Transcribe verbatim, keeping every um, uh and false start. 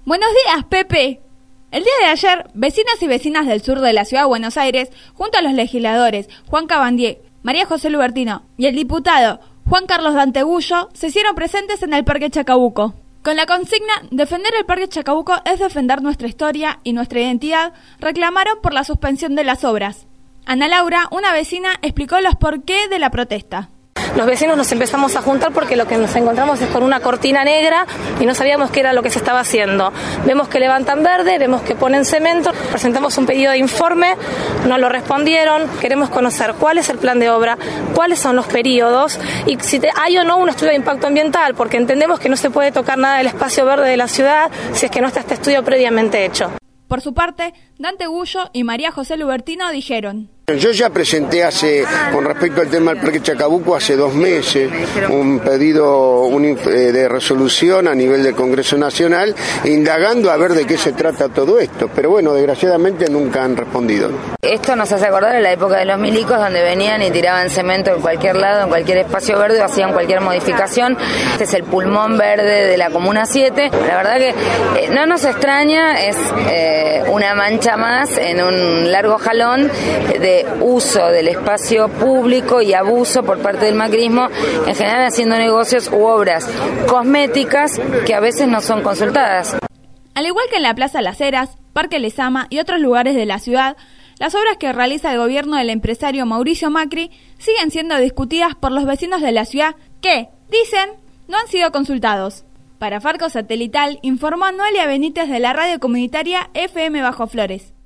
Buenos días, Pepe. El día de ayer, vecinos y vecinas del sur de la ciudad de Buenos Aires, junto a los legisladores Juan Cabandier, María José Lubertino y el diputado Juan Carlos Dantegullo, se hicieron presentes en el Parque Chacabuco. Con la consigna "Defender el Parque Chacabuco es defender nuestra historia y nuestra identidad", reclamaron por la suspensión de las obras. Ana Laura, una vecina, explicó los porqué de la protesta. Los vecinos nos empezamos a juntar porque lo que nos encontramos es con una cortina negra y no sabíamos qué era lo que se estaba haciendo. Vemos que levantan verde, vemos que ponen cemento, presentamos un pedido de informe, nos lo respondieron, queremos conocer cuál es el plan de obra, cuáles son los periodos y si hay o no un estudio de impacto ambiental, porque entendemos que no se puede tocar nada del espacio verde de la ciudad si es que no está este estudio previamente hecho. Por su parte, Dantegullo y María José Lubertino dijeron: Yo ya presenté hace, con respecto al tema del Parque Chacabuco, hace dos meses, un pedido un, eh, de resolución a nivel del Congreso Nacional, indagando a ver de qué se trata todo esto. Pero bueno, desgraciadamente nunca han respondido. Esto nos hace acordar a la época de los milicos, donde venían y tiraban cemento en cualquier lado, en cualquier espacio verde, o hacían cualquier modificación. Este es el pulmón verde de la Comuna siete. La verdad que eh, no nos extraña, es eh, una mancha más en un largo jalón de uso del espacio público y abuso por parte del macrismo, en general haciendo negocios u obras cosméticas que a veces no son consultadas. Al igual que en la Plaza Las Heras, Parque Lezama y otros lugares de la ciudad, las obras que realiza el gobierno del empresario Mauricio Macri siguen siendo discutidas por los vecinos de la ciudad que, dicen, no han sido consultados. Para Farco Satelital, informó Noelia Benítez de la radio comunitaria F M Bajo Flores.